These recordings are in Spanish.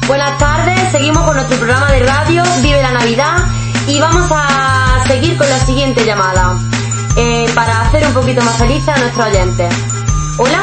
Buenas tardes, seguimos con nuestro programa de radio Vive la Navidad y vamos a seguir con la siguiente llamada para hacer un poquito más feliz a nuestros oyentes. ¿Hola?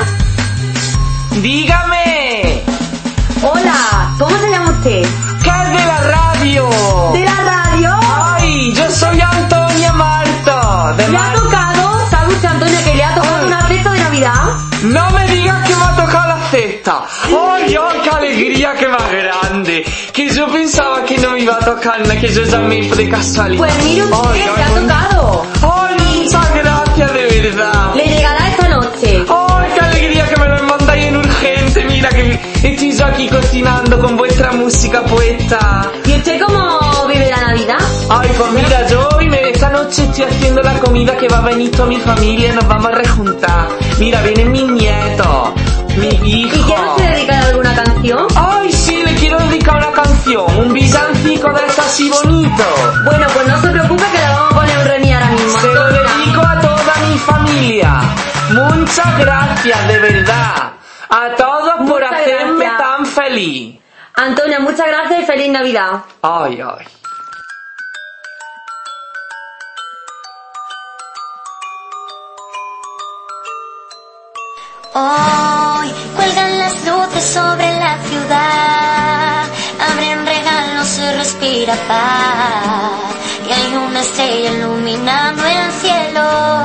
¡Dígame! Hola, ¿cómo se llama usted? ¿Qué es de la radio? ¿De la radio? ¡Ay, yo soy Antonia Marto! ¿Le ha tocado? ¿Sabe usted, Antonia, que le ha tocado una cesta de Navidad? No me digas que me ha tocado la cesta. ¡Ay, qué alegría, qué más grande! Que yo pensaba que no me iba a tocar nada, que yo llamé de casualidad. Pues mire usted, le ha tocado. ¡Ay, muchas gracias, de verdad! Le llegará esta noche. ¡Ay, qué alegría que me lo mandáis en urgente! Mira que estoy yo aquí cocinando con vuestra música puesta. ¿Y usted cómo vive la Navidad? Ay, pues mira, yo esta noche estoy haciendo la comida que va a venir toda mi familia, nos vamos a rejuntar. Mira, vienen mis nietos, mis hijos. ¿Y quiere usted dedicar alguna canción? Ay, sí, le quiero dedicar una canción, un villancico de esas así bonito. Bueno, pues no se preocupe que le vamos a poner un remix ahora mismo. Se lo dedico a toda mi familia. Muchas gracias, de verdad. A todos por hacerme tan feliz. Antonia, muchas gracias y feliz Navidad. Ay, ay. Hoy cuelgan las luces sobre la ciudad, abren regalos, se respira paz y hay una estrella iluminando el cielo.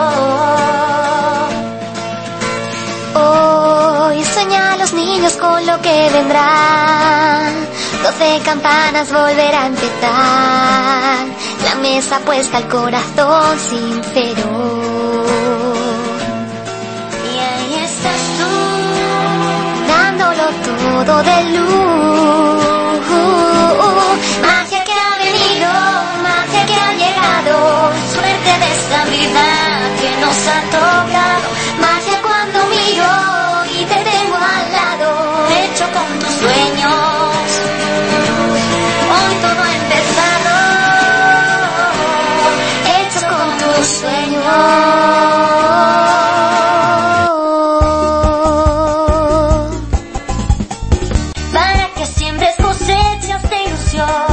Hoy sueñan los niños con lo que vendrá, 12 campanas volverán a empezar, la mesa puesta al corazón sincero. Todo de luz, magia que ha venido, magia que ha llegado, suerte de esta vida que nos ha tocado, magia cuando miro y te tengo al lado, hecho con tus sueños, hoy todo ha empezado, hecho con tus sueños. Para que siembres cosechas de ilusión.